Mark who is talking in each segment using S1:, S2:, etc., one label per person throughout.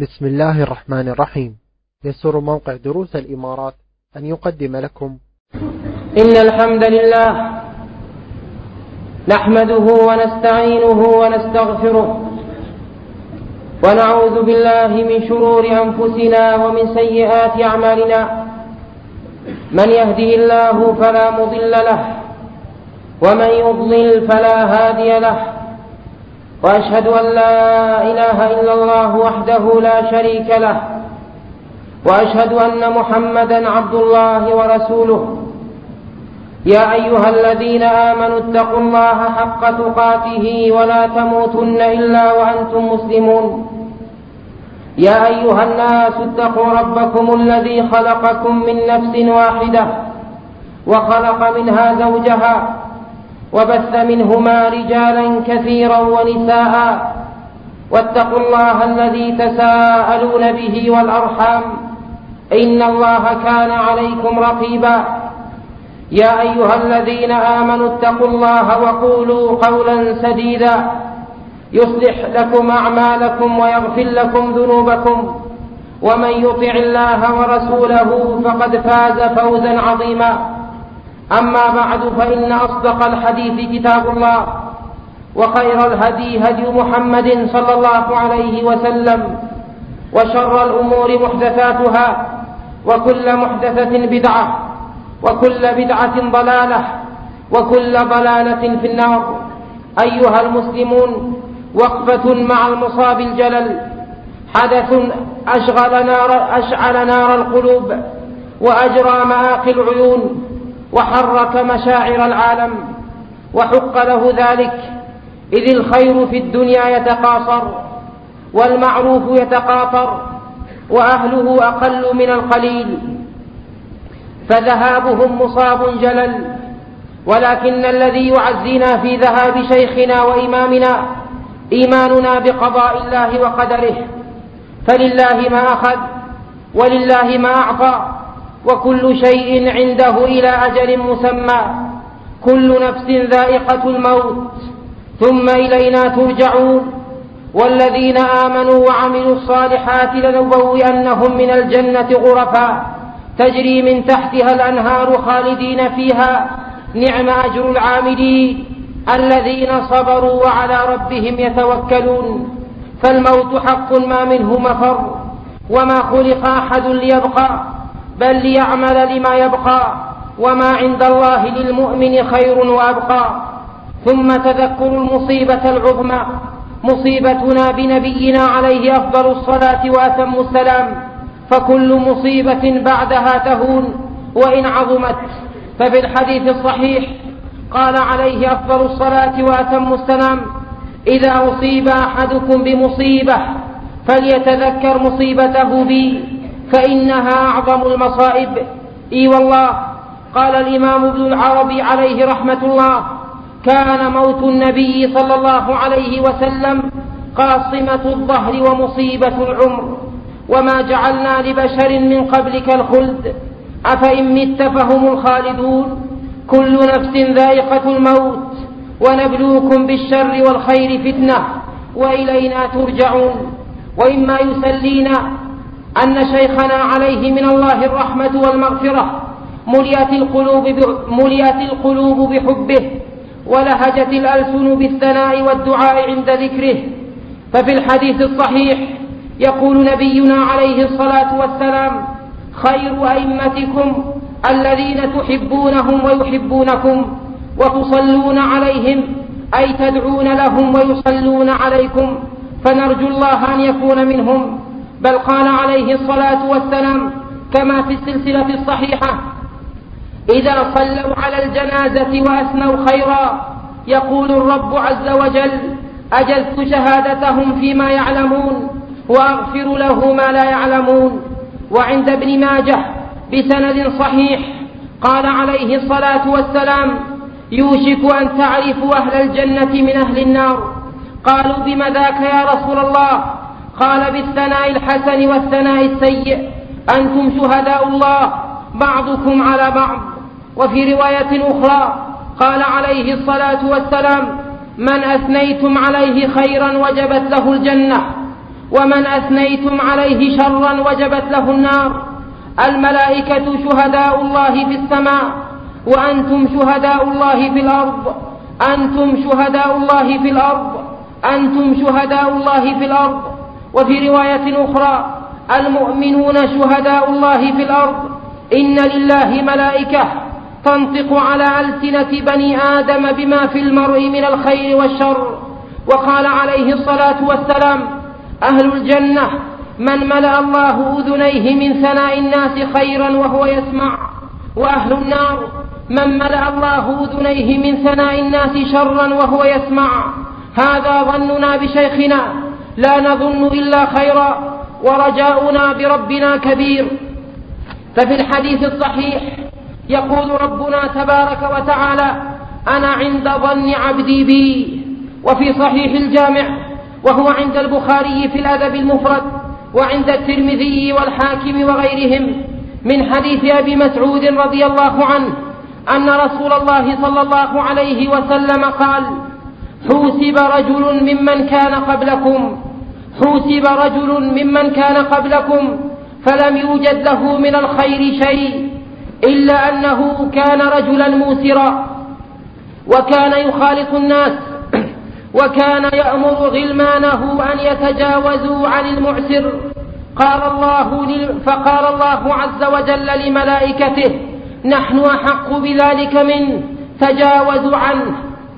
S1: بسم الله الرحمن الرحيم. يسر موقع دروس الإمارات أن يقدم لكم
S2: إن الحمد لله نحمده ونستعينه ونستغفره ونعوذ بالله من شرور أنفسنا ومن سيئات أعمالنا. من يهده الله فلا مضل له ومن يضلل فلا هادي له، وأشهد أن لا إله إلا الله وحده لا شريك له، وأشهد أن محمدا عبد الله ورسوله. يا أيها الذين آمنوا اتقوا الله حق تقاته ولا تموتن إلا وأنتم مسلمون. يا أيها الناس اتقوا ربكم الذي خلقكم من نفس واحدة وخلق منها زوجها وبث منهما رجالا كثيرا ونساء، واتقوا الله الذي تساءلون به والأرحام إن الله كان عليكم رقيبا. يا أيها الذين آمنوا اتقوا الله وقولوا قولا سديدا يصلح لكم أعمالكم ويغفر لكم ذنوبكم، ومن يطع الله ورسوله فقد فاز فوزا عظيما. أما بعد، فإن أصدق الحديث كتاب الله، وخير الهدي هدي محمد صلى الله عليه وسلم، وشر الأمور محدثاتها، وكل محدثة بدعة، وكل بدعة ضلالة، وكل ضلالة في النار. أيها المسلمون، وقفة مع المصاب الجلل، حدث أشعل نار القلوب وأجرى مآقي العيون وحرك مشاعر العالم، وحق له ذلك، إذ الخير في الدنيا يتقاصر والمعروف يتقاطر وأهله أقل من القليل، فذهابهم مصاب جلل. ولكن الذي يعزينا في ذهاب شيخنا وإمامنا إيماننا بقضاء الله وقدره، فلله ما أخذ ولله ما أعطى، وكل شيء عنده إلى أجل مسمى. كل نفس ذائقة الموت ثم إلينا ترجعون. والذين آمنوا وعملوا الصالحات لنبوئنهم من الجنة غرفا تجري من تحتها الأنهار خالدين فيها، نعم أجر العاملين الذين صبروا وعلى ربهم يتوكلون. فالموت حق ما منه مفر، وما خلق أحد ليبقى بل ليعمل لما يبقى، وما عند الله للمؤمن خير وأبقى. ثم تذكر المصيبة العظمى، مصيبتنا بنبينا عليه أفضل الصلاة وأتم السلام، فكل مصيبة بعدها تهون وإن عظمت. ففي الحديث الصحيح قال عليه أفضل الصلاة وأتم السلام: إذا أصيب أحدكم بمصيبة فليتذكر مصيبته بي فإنها أعظم المصائب. إي والله، قال الإمام ابن العربي عليه رحمة الله: كان موت النبي صلى الله عليه وسلم قاصمة الظهر ومصيبة العمر، وما جعلنا لبشر من قبلك الخلد أفإن مت فهم الخالدون. كل نفس ذائقة الموت، ونبلوكم بالشر والخير فتنة، وإلينا ترجعون. وإما يسلينا أن شيخنا عليه من الله الرحمة والمغفرة مليت القلوب بحبه، ولهجت الألسن بالثناء والدعاء عند ذكره. ففي الحديث الصحيح يقول نبينا عليه الصلاة والسلام: خير أئمتكم الذين تحبونهم ويحبونكم وتصلون عليهم، أي تدعون لهم ويصلون عليكم، فنرجو الله أن يكون منهم. بل قال عليه الصلاة والسلام كما في السلسلة الصحيحة: إذا صلوا على الجنازة وأثنوا خيرا يقول الرب عز وجل: أجزت شهادتهم فيما يعلمون وأغفر له ما لا يعلمون. وعند ابن ماجه بسند صحيح قال عليه الصلاة والسلام: يوشك أن تعرفوا أهل الجنة من أهل النار. قالوا: بم ذاك يا رسول الله؟ قال: بالثناء الحسن والثناء السيء، أنتم شهداء الله بعضكم على بعض. وفي رواية أخرى قال عليه الصلاة والسلام: من أثنيتم عليه خيرا وجبت له الجنة، ومن أثنيتم عليه شرا وجبت له النار. الملائكة شهداء الله في السماء وأنتم شهداء الله في الأرض. أنتم شهداء الله في الأرض. أنتم شهداء الله في الأرض. وفي رواية أخرى: المؤمنون شهداء الله في الأرض. إن لله ملائكة تنطق على ألسنة بني آدم بما في المرء من الخير والشر. وقال عليه الصلاة والسلام: أهل الجنة من ملأ الله أذنيه من ثناء الناس خيرا وهو يسمع، وأهل النار من ملأ الله أذنيه من ثناء الناس شرا وهو يسمع. هذا ظننا بشيخنا، لا نظن إلا خيرا، ورجاؤنا بربنا كبير. ففي الحديث الصحيح يقول ربنا تبارك وتعالى: أنا عند ظن عبدي بي. وفي صحيح الجامع، وهو عند البخاري في الأدب المفرد، وعند الترمذي والحاكم وغيرهم، من حديث أبي مسعود رضي الله عنه أن رسول الله صلى الله عليه وسلم قال: حوسب رجل ممن كان قبلكم فلم يوجد له من الخير شيء إلا أنه كان رجلا موسرا، وكان يخالط الناس، وكان يأمر غلمانه أن يتجاوزوا عن المعسر. فقال الله عز وجل لملائكته: نحن أحق بذلك منه، تجاوزوا عنه.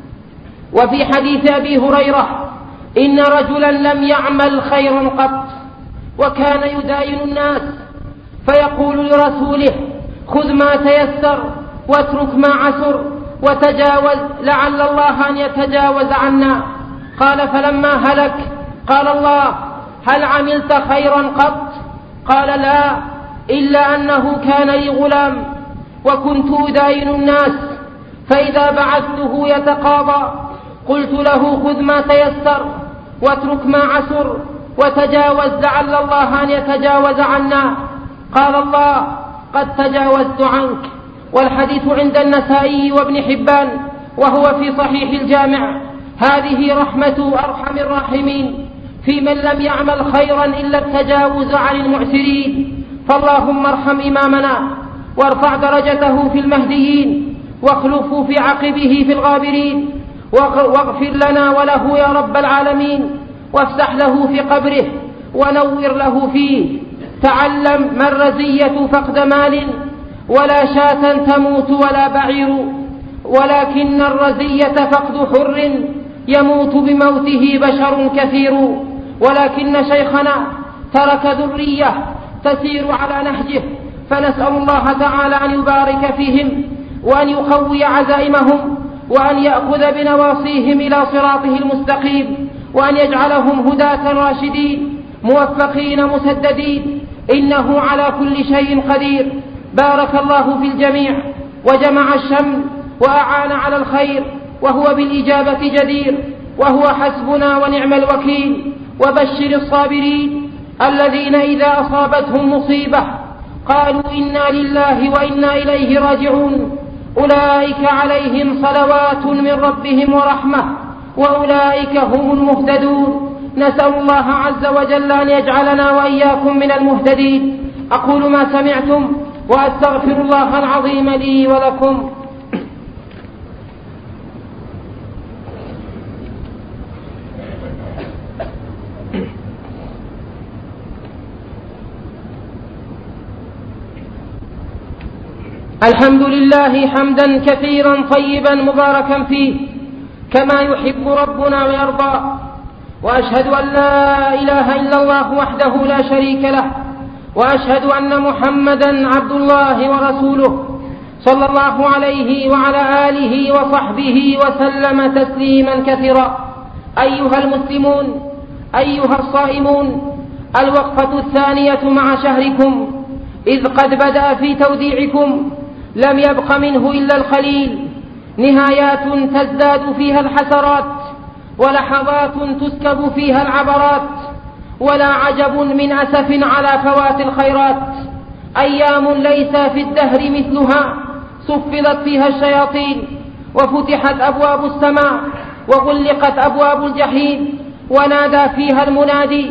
S2: وفي حديث أبي هريرة: إن رجلا لم يعمل خيرا قط، وكان يداين الناس فيقول لرسوله: خذ ما تيسر واترك ما عسر وتجاوز لعل الله أن يتجاوز عنا. قال: فلما هلك قال الله: هل عملت خيرا قط؟ قال: لا، إلا أنه كان لي غلام وكنت أداين الناس، فإذا بعثته يتقاضى قلت له: خذ ما تيسر واترك ما عسر وتجاوز لعل الله أن يتجاوز عنا. قال الله: قد تجاوزت عنك. والحديث عند النسائي وابن حبان، وهو في صحيح الجامع. هذه رحمة أرحم الراحمين في من لم يعمل خيرا إلا التجاوز عن المعسرين. فاللهم ارحم إمامنا وارفع درجته في المهديين، واخلفه في عقبه في الغابرين، واغفر لنا وله يا رب العالمين، وافتح له في قبره ونور له فيه. تعلم ما الرزية فقد مال، ولا شاة تموت ولا بعير، ولكن الرزية فقد حر يموت بموته بشر كثير. ولكن شيخنا ترك ذرية تسير على نهجه، فنسأل الله تعالى أن يبارك فيهم وأن يقوي عزائمهم وأن يأخذ بنواصيهم إلى صراطه المستقيم، وأن يجعلهم هداة راشدين موفقين مسددين، إنه على كل شيء قدير. بارك الله في الجميع وجمع الشمل وأعان على الخير، وهو بالإجابة جدير، وهو حسبنا ونعم الوكيل. وبشر الصابرين الذين إذا أصابتهم مصيبة قالوا: إنا لله وإنا إليه راجعون، أولئك عليهم صلوات من ربهم ورحمة، وأولئك هم المهتدون. نسأل الله عز وجل أن يجعلنا وإياكم من المهتدين. أقول ما سمعتم وأستغفر الله العظيم لي ولكم. الحمد لله حمدا كثيرا طيبا مباركا فيه كما يحب ربنا ويرضى، وأشهد أن لا إله إلا الله وحده لا شريك له، وأشهد أن محمدا عبد الله ورسوله صلى الله عليه وعلى آله وصحبه وسلم تسليما كثيرا. أيها المسلمون، أيها الصائمون، الوقفة الثانية مع شهركم، إذ قد بدأ في توديعكم لم يبق منه إلا القليل، نهايات تزداد فيها الحسرات، ولحظات تسكب فيها العبرات، ولا عجب من أسف على فوات الخيرات. أيام ليس في الدهر مثلها، صفدت فيها الشياطين، وفتحت أبواب السماء، وغلقت أبواب الجحيم، ونادى فيها المنادي: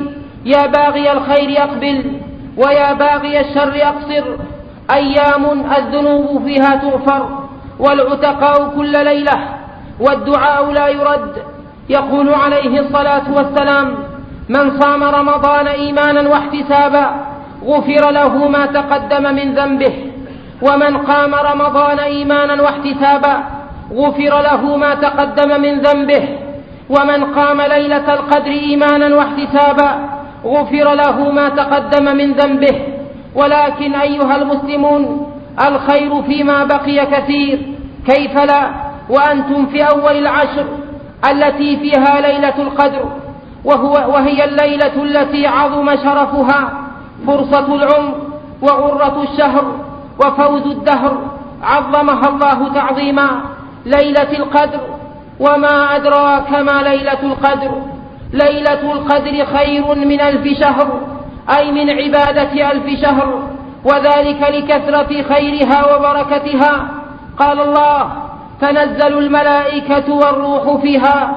S2: يا باغي الخير أقبل ويا باغي الشر أقصر. أيام الذنوب فيها تغفر والعتقاء كل ليلة والدعاء لا يرد. يقول عليه الصلاة والسلام: من صام رمضان إيمانا واحتسابا غفر له ما تقدم من ذنبه، ومن قام رمضان إيمانا واحتسابا غفر له ما تقدم من ذنبه، ومن قام ليلة القدر إيمانا واحتسابا غفر له ما تقدم من ذنبه. ولكن أيها المسلمون، الخير فيما بقي كثير، كيف لا وأنتم في أول العشر التي فيها ليلة القدر، وهي الليلة التي عظم شرفها، فرصة العمر وغرة الشهر وفوز الدهر، عظمها الله تعظيما. ليلة القدر، وما أدراك ما ليلة القدر؟ ليلة القدر خير من 1000 شهر، أي من عبادة 1000 شهر، وذلك لكثرة خيرها وبركتها. قال الله: تنزل الملائكة والروح فيها.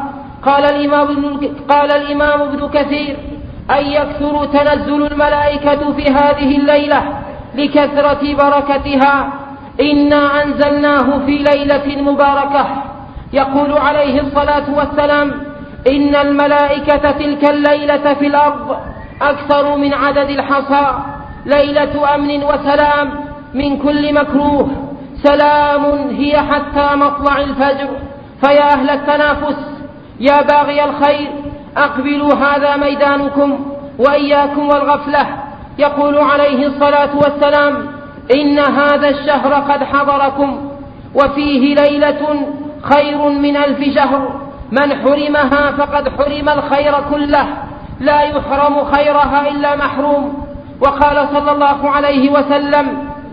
S2: قال الإمام ابن كثير: أي يكثر تنزل الملائكة في هذه الليلة لكثرة بركتها. إنا أنزلناه في ليلة مباركة. يقول عليه الصلاة والسلام: إن الملائكة تلك الليلة في الأرض أكثر من عدد الحصى، ليلة أمن وسلام من كل مكروه، سلام هي حتى مطلع الفجر. فيا أهل التنافس، يا باغي الخير، أقبلوا، هذا ميدانكم، وإياكم والغفلة. يقول عليه الصلاة والسلام: إن هذا الشهر قد حضركم، وفيه ليلة خير من 1000 شهر، من حرمها فقد حرم الخير كله، لا يحرم خيرها إلا محروم. وقال صلى الله عليه وسلم: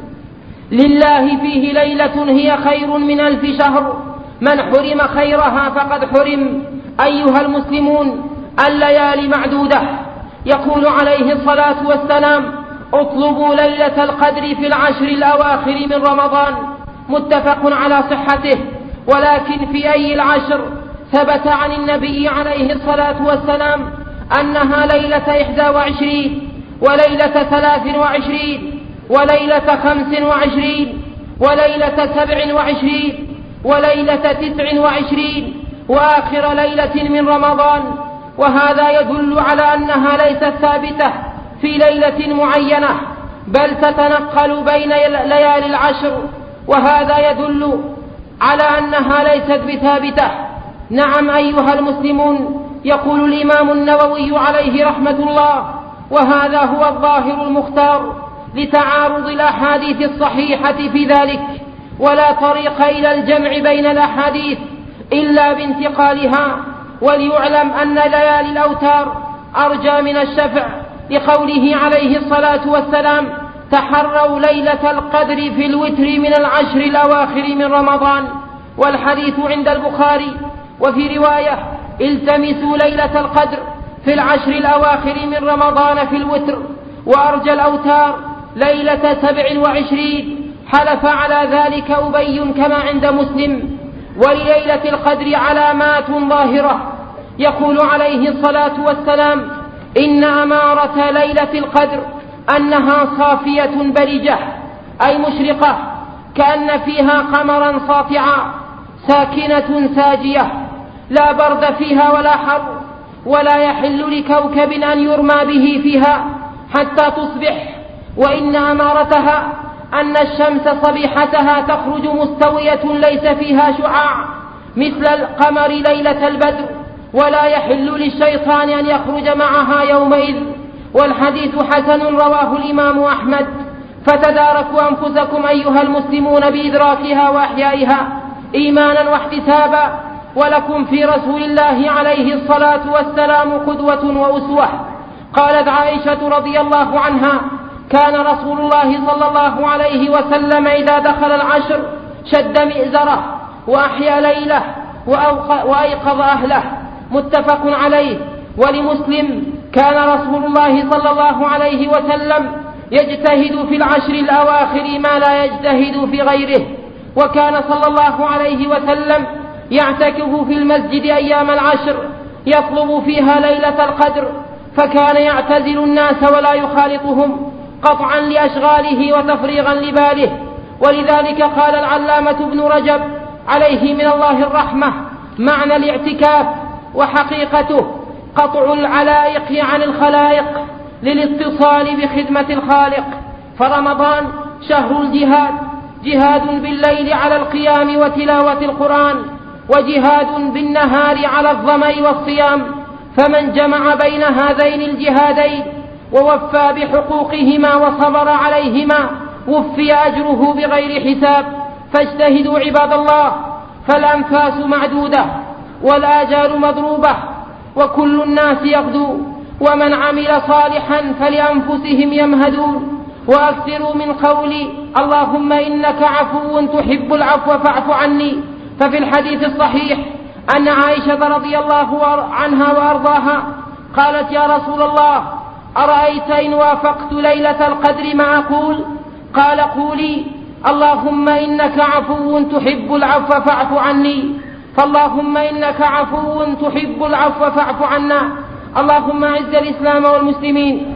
S2: لله فيه ليلة هي خير من 1000 شهر، من حرم خيرها فقد حرم. أيها المسلمون، الليالي معدودة. يقول عليه الصلاة والسلام: اطلبوا ليلة القدر في العشر الأواخر من رمضان، متفق على صحته. ولكن في أي العشر؟ ثبت عن النبي عليه الصلاة والسلام أنها ليلة 21 وليلة 23 وليلة 25 وليلة 27 وليلة 29 وآخر ليلة من رمضان. وهذا يدل على أنها ليست ثابتة في ليلة معينة، بل تتنقل بين ليالي العشر، وهذا يدل على أنها ليست بثابتة. نعم أيها المسلمون، يقول الإمام النووي عليه رحمة الله: وهذا هو الظاهر المختار لتعارض الأحاديث الصحيحة في ذلك، ولا طريق إلى الجمع بين الأحاديث إلا بانتقالها. وليعلم أن ليالي الأوتار أرجى من الشفع، لقوله عليه الصلاة والسلام: تحروا ليلة القدر في الوتر من العشر الأواخر من رمضان. والحديث عند البخاري. وفي رواية: التمسوا ليلة القدر في العشر الأواخر من رمضان في الوتر. وأرجى الأوتار ليلة 27، حلف على ذلك أبي كما عند مسلم. ولليلة القدر علامات ظاهرة. يقول عليه الصلاة والسلام: إن أمارة ليلة القدر أنها صافية بلجة، أي مشرقة، كأن فيها قمرا ساطعا، ساكنة ساجية، لا برد فيها ولا حر، ولا يحل لكوكب أن يرمى به فيها حتى تصبح. وإن أمارتها أن الشمس صبيحتها تخرج مستوية ليس فيها شعاع مثل القمر ليلة البدر، ولا يحل للشيطان أن يخرج معها يومئذ. والحديث حسن، رواه الإمام أحمد. فتداركوا أنفسكم أيها المسلمون بإدراكها وأحيائها إيمانا واحتسابا، ولكم في رسول الله عليه الصلاة والسلام قدوة وأسوة. قالت عائشة رضي الله عنها: كان رسول الله صلى الله عليه وسلم إذا دخل العشر شد مئزره وأحيا ليله وأيقظ أهله، متفق عليه. ولمسلم: كان رسول الله صلى الله عليه وسلم يجتهد في العشر الأواخر ما لا يجتهد في غيره، وكان صلى الله عليه وسلم يعتكف في المسجد أيام العشر، يطلب فيها ليلة القدر، فكان يعتزل الناس ولا يخالطهم قطعا لأشغاله وتفريغا لباله. ولذلك قال العلامة ابن رجب عليه من الله الرحمة: معنى الاعتكاف وحقيقته قطع العلائق عن الخلائق للاتصال بخدمة الخالق. فرمضان شهر الجهاد، جهاد بالليل على القيام وتلاوة القرآن، وجهاد بالنهار على الظمأ والصيام. فمن جمع بين هذين الجهادين ووفى بحقوقهما وصبر عليهما وفي أجره بغير حساب. فاجتهدوا عباد الله، فالأنفاس معدودة والآجال مضروبة وكل الناس يغدو، ومن عمل صالحا فلأنفسهم يمهدون. وأكثروا من قولي اللهم إنك عفو تحب العفو فاعف عني. ففي الحديث الصحيح أن عائشة رضي الله عنها وأرضاها قالت: يا رسول الله، أرأيت إن وافقت ليلة القدر ما أقول؟ قال: قولي اللهم إنك عفو تحب العفو فاعف عني. فاللهم إنك عفو تحب العفو فاعف عنا. اللهم أعز الإسلام والمسلمين،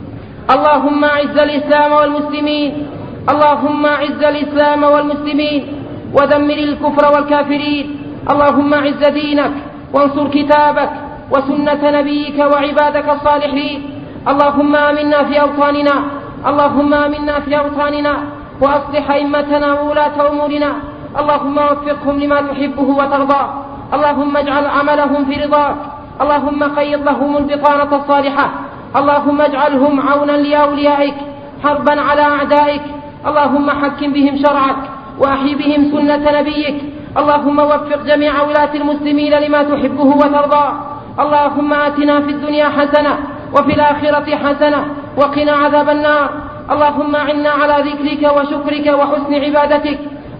S2: اللهم أعز الإسلام والمسلمين، اللهم أعز الإسلام والمسلمين ودمر الكفر والكافرين. اللهم أعز دينك وانصر كتابك وسنة نبيك وعبادك الصالحين. اللهم آمنا في أوطاننا، اللهم آمنا في أوطاننا وأصلح أئمتنا وولاة أمورنا. اللهم وفقهم لما تحبه وترضى. اللهم اجعل عملهم في رضاك. اللهم قيض لهم البطانة الصالحة. اللهم اجعلهم عونا لأوليائك حربا على أعدائك. اللهم حكم بهم شرعك وأحي بهم سنة نبيك. اللهم وفق جميع ولاة المسلمين لما تحبه وترضى. اللهم آتنا في الدنيا حسنة وفي الآخرة حسنة وقنا عذاب النار. اللهم أعنا على ذكرك وشكرك وحسن عبادتك.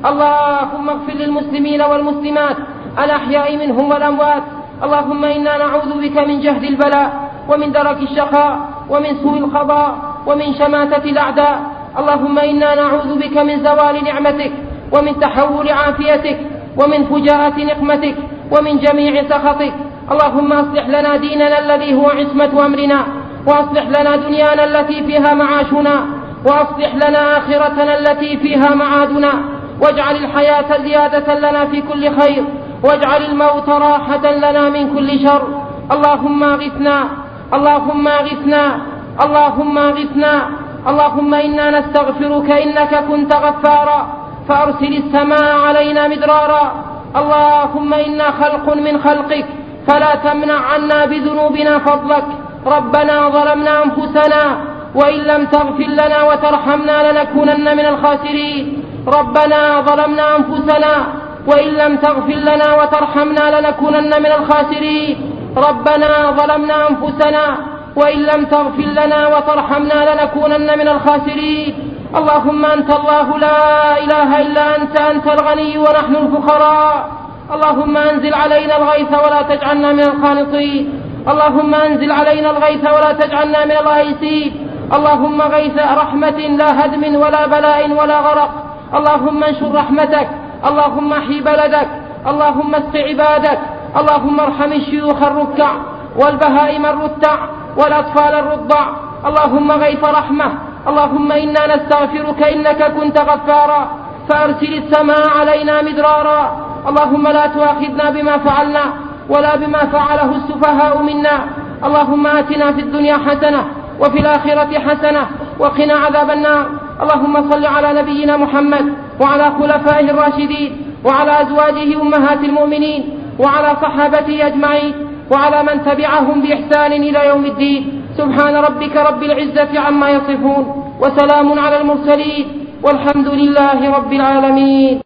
S2: اللهم اغفر للمسلمين والمسلمات الأحياء منهم والأموات. اللهم إنا نعوذ بك من جهد البلاء ومن درك الشقاء ومن سوء القضاء ومن شماتة الأعداء. اللهم إنا نعوذ بك من زوال نعمتك ومن تحول عافيتك ومن فجاءة نقمتك ومن جميع سخطك. اللهم أصلح لنا ديننا الذي هو عصمة أمرنا، وأصلح لنا دنيانا التي فيها معاشنا، وأصلح لنا آخرتنا التي فيها معادنا. واجعل الحياة زيادة لنا في كل خير، واجعل الموت راحة لنا من كل شر. اللهم أغثنا، اللهم أغثنا، اللهم أغثنا. اللهم إنا نستغفرك إنك كنت غفارا فأرسل السماء علينا مدرارا. اللهم إنا خلق من خلقك فلا تمنع عنا بذنوبنا فضلك. ربنا ظلمنا أنفسنا وإن لم تغفر لنا وترحمنا لنكونن من الخاسرين. ربنا ظلمنا أنفسنا وإن لم تغفر لنا وترحمنا لنكونن من الخاسرين. ربنا ظلمنا أنفسنا وإن لم تغفر لنا وترحمنا لنكونن من الخاسرين. اللهم أنت الله لا إله إلا أنت الغني ونحن الفقراء. اللهم أنزل علينا الغيث ولا تجعلنا من القانطين. اللهم أنزل علينا الغيث ولا تجعلنا من الآيسين. اللهم غيث رحمة لا هدم ولا بلاء ولا غرق. اللهم انشر رحمتك. اللهم احي بلدك. اللهم اسق عبادك. اللهم ارحم الشيوخ الركع والبهائم الرتع والأطفال الرضع. اللهم غيث رحمة. اللهم إنا نستغفرك إنك كنت غفارا فأرسل السماء علينا مدرارا. اللهم لا تؤاخذنا بما فعلنا ولا بما فعله السفهاء منا. اللهم آتنا في الدنيا حسنة وفي الآخرة حسنة وقنا عذاب النار. اللهم صل على نبينا محمد وعلى خلفائه الراشدين وعلى أزواجه أمهات المؤمنين وعلى صحابته أجمعين وعلى من تبعهم بإحسان إلى يوم الدين. سبحان ربك رب العزة عما يصفون وسلام على المرسلين والحمد لله رب العالمين.